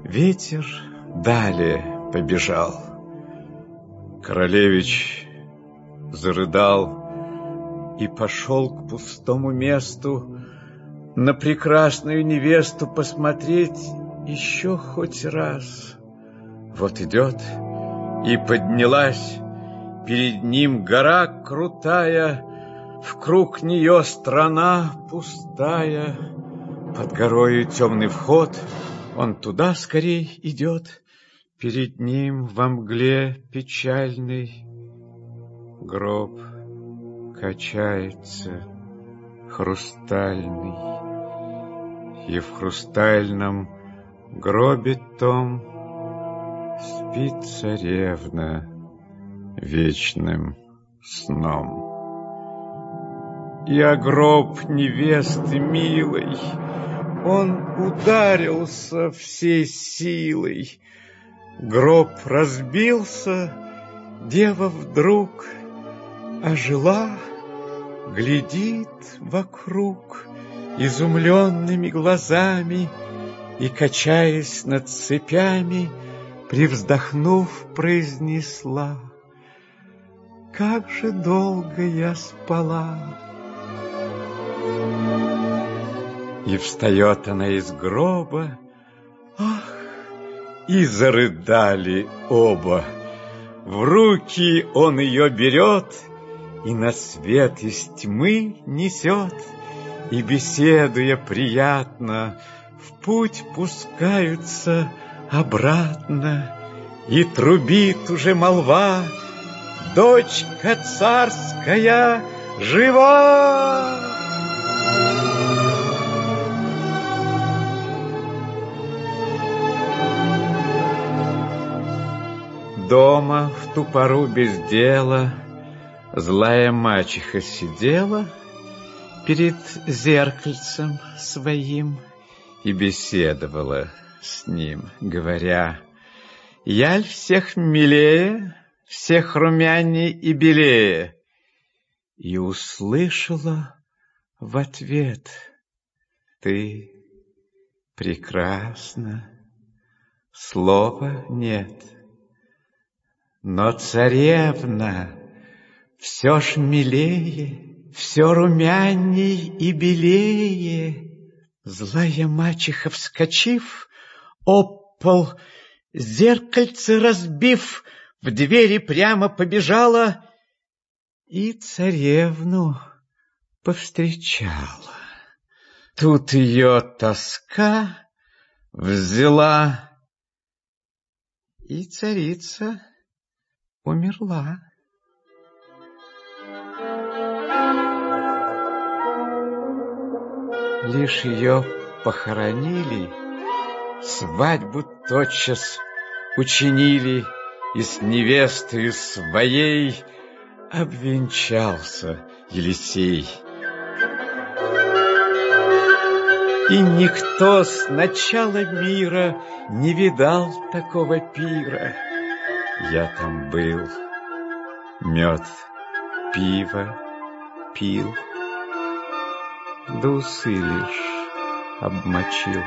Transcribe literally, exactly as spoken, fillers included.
Ветер далее побежал. Королевич зарыдал и пошел к пустому месту на прекрасную невесту посмотреть еще хоть раз. Вот идет, и поднялась перед ним гора крутая, вкруг нее страна пустая. Под горою темный вход, он туда скорей идет. Перед ним во мгле печальный гроб качается хрустальный, и в хрустальном гробе том спит царевна вечным сном. И о гроб невесты милой он ударился всей силой. Гроб разбился, дева вдруг ожила, глядит вокруг изумленными глазами и, качаясь над цепями, привздохнув, произнесла: «Как же долго я спала!» И встает она из гроба, ах, и зарыдали оба. В руки он ее берет и на свет из тьмы несет, и, беседуя приятно, в путь пускаются обратно. И трубит уже молва: дочка царская жива! Дома в ту пору без дела злая мачеха сидела перед зеркальцем своим и беседовала с ним, говоря: «Яль всех милее, всех румяней и белее». И услышала в ответ: «Ты прекрасна, слова нет». Но царевна все ж милее, все румяней и белее. Злая мачеха, вскочив, об пол зеркальце разбив, в двери прямо побежала и царевну повстречала. Тут ее тоска взяла, и царица умерла. Лишь ее похоронили, свадьбу тотчас учинили, и с невестою своей обвенчался Елисей. И никто с начала мира не видал такого пира. Я там был, мед, пиво пил, да усы лишь обмочил.